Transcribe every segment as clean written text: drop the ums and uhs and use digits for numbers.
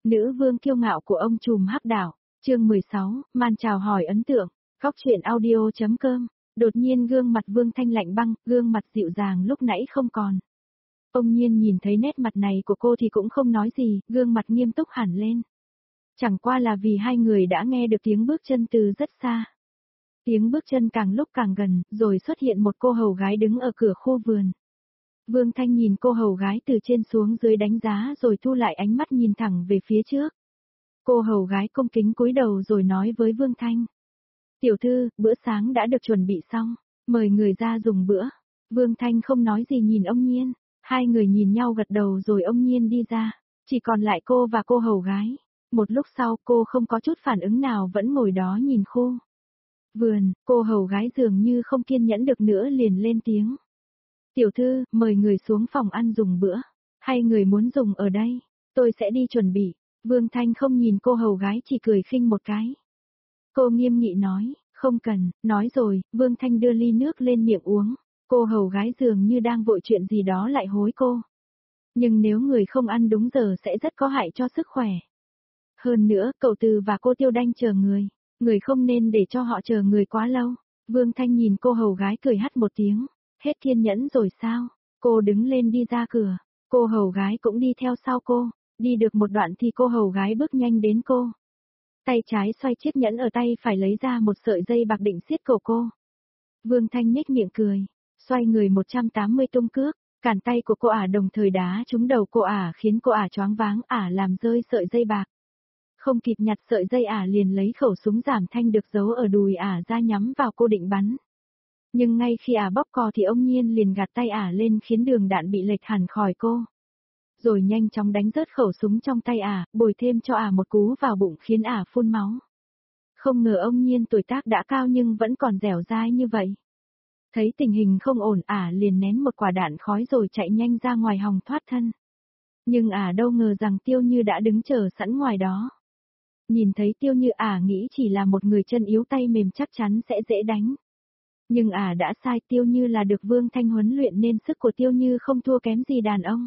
Nữ vương kiêu ngạo của ông trùm hắc đảo, chương 16, màn chào hỏi ấn tượng, góc truyện audio.com, đột nhiên gương mặt Vương Thanh lạnh băng, gương mặt dịu dàng lúc nãy không còn. Ông Nhiên nhìn thấy nét mặt này của cô thì cũng không nói gì, gương mặt nghiêm túc hẳn lên. Chẳng qua là vì hai người đã nghe được tiếng bước chân từ rất xa. Tiếng bước chân càng lúc càng gần, rồi xuất hiện một cô hầu gái đứng ở cửa khu vườn. Vương Thanh nhìn cô hầu gái từ trên xuống dưới đánh giá rồi thu lại ánh mắt nhìn thẳng về phía trước. Cô hầu gái cung kính cúi đầu rồi nói với Vương Thanh. Tiểu thư, bữa sáng đã được chuẩn bị xong, mời người ra dùng bữa. Vương Thanh không nói gì nhìn ông Nhiên, hai người nhìn nhau gật đầu rồi ông Nhiên đi ra, chỉ còn lại cô và cô hầu gái. Một lúc sau cô không có chút phản ứng nào vẫn ngồi đó nhìn khu vườn, cô hầu gái dường như không kiên nhẫn được nữa liền lên tiếng. Tiểu thư, mời người xuống phòng ăn dùng bữa, hay người muốn dùng ở đây, tôi sẽ đi chuẩn bị. Vương Thanh không nhìn cô hầu gái chỉ cười khinh một cái. Cô nghiêm nghị nói, không cần, nói rồi, Vương Thanh đưa ly nước lên miệng uống, cô hầu gái dường như đang vội chuyện gì đó lại hối cô. Nhưng nếu người không ăn đúng giờ sẽ rất có hại cho sức khỏe. Hơn nữa, cậu Từ và cô Tiêu Đanh chờ người không nên để cho họ chờ người quá lâu. Vương Thanh nhìn cô hầu gái cười hắt một tiếng, hết kiên nhẫn rồi sao? Cô đứng lên đi ra cửa, cô hầu gái cũng đi theo sau cô, đi được một đoạn thì cô hầu gái bước nhanh đến cô. Tay trái xoay chiếc nhẫn ở tay phải lấy ra một sợi dây bạc định siết cổ cô. Vương Thanh nhếch miệng cười, xoay người 180 tung cước, cản tay của cô ả đồng thời đá trúng đầu cô ả khiến cô ả choáng váng, ả làm rơi sợi dây bạc. Không kịp nhặt sợi dây ả liền lấy khẩu súng giảm thanh được giấu ở đùi ả ra nhắm vào cô định bắn. Nhưng ngay khi ả bóp cò thì ông Nhiên liền gạt tay ả lên khiến đường đạn bị lệch hẳn khỏi cô. Rồi nhanh chóng đánh rớt khẩu súng trong tay ả, bồi thêm cho ả một cú vào bụng khiến ả phun máu. Không ngờ ông Nhiên tuổi tác đã cao nhưng vẫn còn dẻo dai như vậy. Thấy tình hình không ổn ả liền nén một quả đạn khói rồi chạy nhanh ra ngoài hòng thoát thân. Nhưng ả đâu ngờ rằng Tiêu Như đã đứng chờ sẵn ngoài đó. Nhìn thấy Tiêu Như ả nghĩ chỉ là một người chân yếu tay mềm chắc chắn sẽ dễ đánh. Nhưng ả đã sai, Tiêu Như là được Vương Thanh huấn luyện nên sức của Tiêu Như không thua kém gì đàn ông.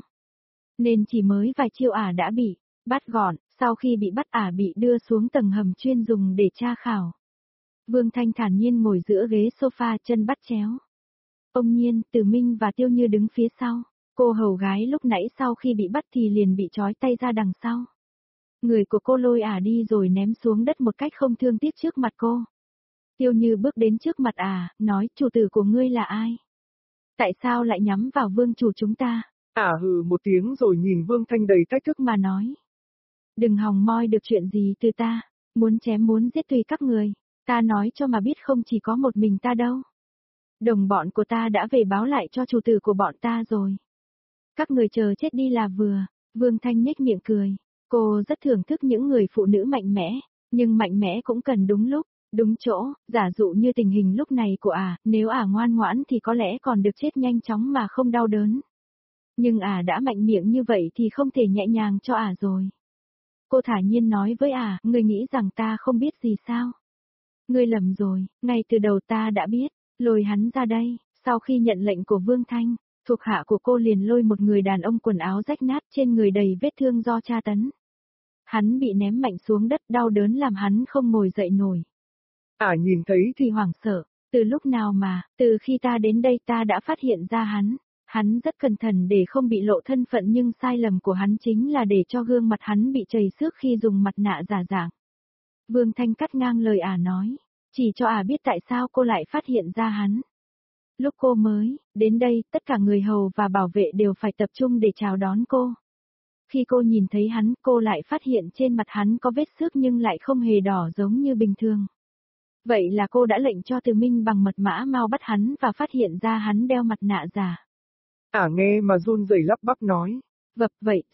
Nên chỉ mới vài chiêu ả đã bị bắt gọn, sau khi bị bắt ả bị đưa xuống tầng hầm chuyên dùng để tra khảo. Vương Thanh thản nhiên ngồi giữa ghế sofa chân bắt chéo. Ông Nhiên, Từ Minh và Tiêu Như đứng phía sau, cô hầu gái lúc nãy sau khi bị bắt thì liền bị trói tay ra đằng sau. Người của cô lôi ả đi rồi ném xuống đất một cách không thương tiếc trước mặt cô. Tiêu Như bước đến trước mặt ả, nói chủ tử của ngươi là ai? Tại sao lại nhắm vào vương chủ chúng ta? Ả hừ một tiếng rồi nhìn Vương Thanh đầy thách thức mà nói. Đừng hòng moi được chuyện gì từ ta, muốn chém muốn giết tùy các người, ta nói cho mà biết không chỉ có một mình ta đâu. Đồng bọn của ta đã về báo lại cho chủ tử của bọn ta rồi. Các người chờ chết đi là vừa. Vương Thanh nhếch miệng cười, cô rất thưởng thức những người phụ nữ mạnh mẽ, nhưng mạnh mẽ cũng cần đúng lúc, đúng chỗ, giả dụ như tình hình lúc này của ả, nếu ả ngoan ngoãn thì có lẽ còn được chết nhanh chóng mà không đau đớn. Nhưng ả đã mạnh miệng như vậy thì không thể nhẹ nhàng cho ả rồi. Cô thả nhiên nói với ả, ngươi nghĩ rằng ta không biết gì sao? Ngươi lầm rồi, ngay từ đầu ta đã biết, lôi hắn ra đây. Sau khi nhận lệnh của Vương Thanh, thuộc hạ của cô liền lôi một người đàn ông quần áo rách nát trên người đầy vết thương do tra tấn. Hắn bị ném mạnh xuống đất đau đớn làm hắn không ngồi dậy nổi. Ả nhìn thấy thì hoảng sợ, từ lúc nào mà, từ khi ta đến đây ta đã phát hiện ra hắn. Hắn rất cẩn thận để không bị lộ thân phận nhưng sai lầm của hắn chính là để cho gương mặt hắn bị trầy xước khi dùng mặt nạ giả dạng. Vương Thanh cắt ngang lời ả nói, chỉ cho ả biết tại sao cô lại phát hiện ra hắn. Lúc cô mới đến đây, tất cả người hầu và bảo vệ đều phải tập trung để chào đón cô. Khi cô nhìn thấy hắn, cô lại phát hiện trên mặt hắn có vết xước nhưng lại không hề đỏ giống như bình thường. Vậy là cô đã lệnh cho Từ Minh bằng mật mã mau bắt hắn và phát hiện ra hắn đeo mặt nạ giả. Ả nghe mà run rẩy lắp bắp nói. Vập vậy,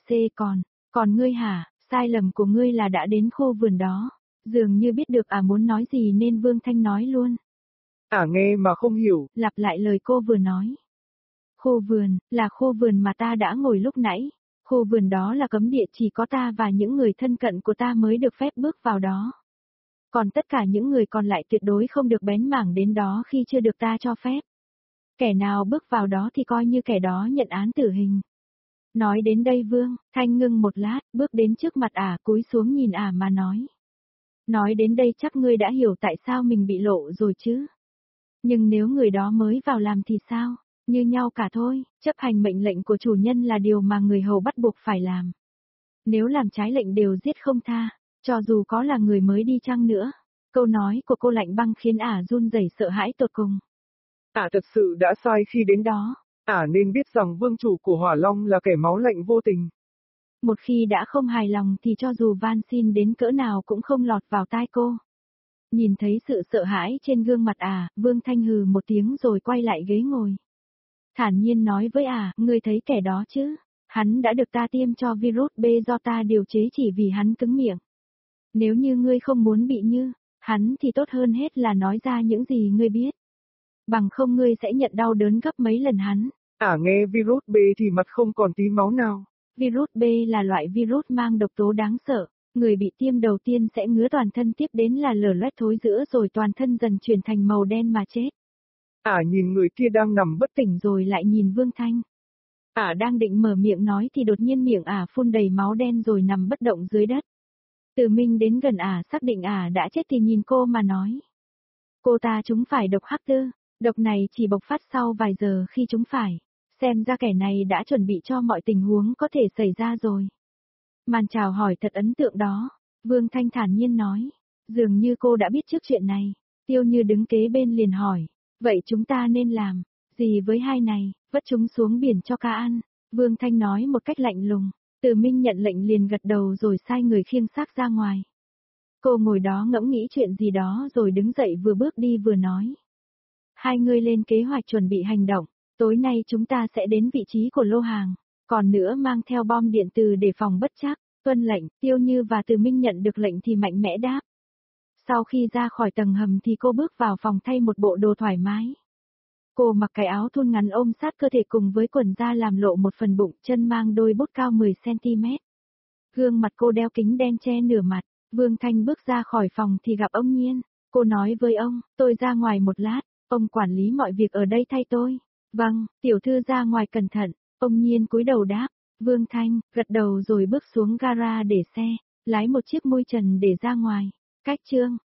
còn ngươi hả, sai lầm của ngươi là đã đến khu vườn đó. Dường như biết được ả muốn nói gì nên Vương Thanh nói luôn. Ả nghe mà không hiểu. Lặp lại lời cô vừa nói. Khu vườn, là khu vườn mà ta đã ngồi lúc nãy. Khu vườn đó là cấm địa chỉ có ta và những người thân cận của ta mới được phép bước vào đó. Còn tất cả những người còn lại tuyệt đối không được bén mảng đến đó khi chưa được ta cho phép. Kẻ nào bước vào đó thì coi như kẻ đó nhận án tử hình. Nói đến đây Vương Thanh ngưng một lát, bước đến trước mặt cúi xuống nhìn mà nói. Nói đến đây chắc ngươi đã hiểu tại sao mình bị lộ rồi chứ. Nhưng nếu người đó mới vào làm thì sao? Như nhau cả thôi, chấp hành mệnh lệnh của chủ nhân là điều mà người hầu bắt buộc phải làm. Nếu làm trái lệnh đều giết không tha, cho dù có là người mới đi chăng nữa. Câu nói của cô Lạnh Băng khiến run rẩy sợ hãi tột cùng. Thật sự đã sai khi đến đó. Nên biết rằng vương chủ của Hỏa Long là kẻ máu lạnh vô tình. Một khi đã không hài lòng thì cho dù van xin đến cỡ nào cũng không lọt vào tai cô. Nhìn thấy sự sợ hãi trên gương mặt Vương Thanh hừ một tiếng rồi quay lại ghế ngồi. Thản nhiên nói với ngươi thấy kẻ đó chứ? Hắn đã được ta tiêm cho virus B do ta điều chế chỉ vì hắn cứng miệng. Nếu như ngươi không muốn bị như hắn thì tốt hơn hết là nói ra những gì ngươi biết. Bằng không ngươi sẽ nhận đau đớn gấp mấy lần hắn. Nghe virus B thì mặt không còn tí máu nào. Virus B là loại virus mang độc tố đáng sợ. Người bị tiêm đầu tiên sẽ ngứa toàn thân, tiếp đến là lở loét thối rữa rồi toàn thân dần chuyển thành màu đen mà chết. Nhìn người kia đang nằm bất tỉnh rồi lại nhìn Vương Thanh. Đang định mở miệng nói thì đột nhiên miệng phun đầy máu đen rồi nằm bất động dưới đất. Từ Minh đến gần xác định đã chết thì nhìn cô mà nói. Cô ta trúng phải độc hắc tư, độc này chỉ bộc phát sau vài giờ khi trúng phải. Xem ra kẻ này đã chuẩn bị cho mọi tình huống có thể xảy ra rồi. Màn chào hỏi thật ấn tượng đó, Vương Thanh thản nhiên nói. Dường như cô đã biết trước chuyện này. Tiêu Như đứng kế bên liền hỏi. Vậy chúng ta nên làm gì với hai này? Vất chúng xuống biển cho cá ăn. Vương Thanh nói một cách lạnh lùng. Từ Minh nhận lệnh liền gật đầu rồi sai người khiêng xác ra ngoài. Cô ngồi đó ngẫm nghĩ chuyện gì đó rồi đứng dậy vừa bước đi vừa nói. Hai người lên kế hoạch chuẩn bị hành động. Tối nay chúng ta sẽ đến vị trí của lô hàng. Còn nữa mang theo bom điện từ để phòng bất trắc. Tuân lệnh, Tiêu Như và Từ Minh nhận được lệnh thì mạnh mẽ đáp. Sau khi ra khỏi tầng hầm thì cô bước vào phòng thay một bộ đồ thoải mái. Cô mặc cái áo thun ngắn ôm sát cơ thể cùng với quần da làm lộ một phần bụng, chân mang đôi bốt cao 10cm. Gương mặt cô đeo kính đen che nửa mặt. Vương Thanh bước ra khỏi phòng thì gặp ông Nhiên. Cô nói với ông, tôi ra ngoài một lát, ông quản lý mọi việc ở đây thay tôi. Vâng, tiểu thư ra ngoài cẩn thận. Ông Nhiên cúi đầu đáp. Vương Thanh gật đầu rồi bước xuống gara để xe, lái một chiếc mui trần để ra ngoài. Cách chương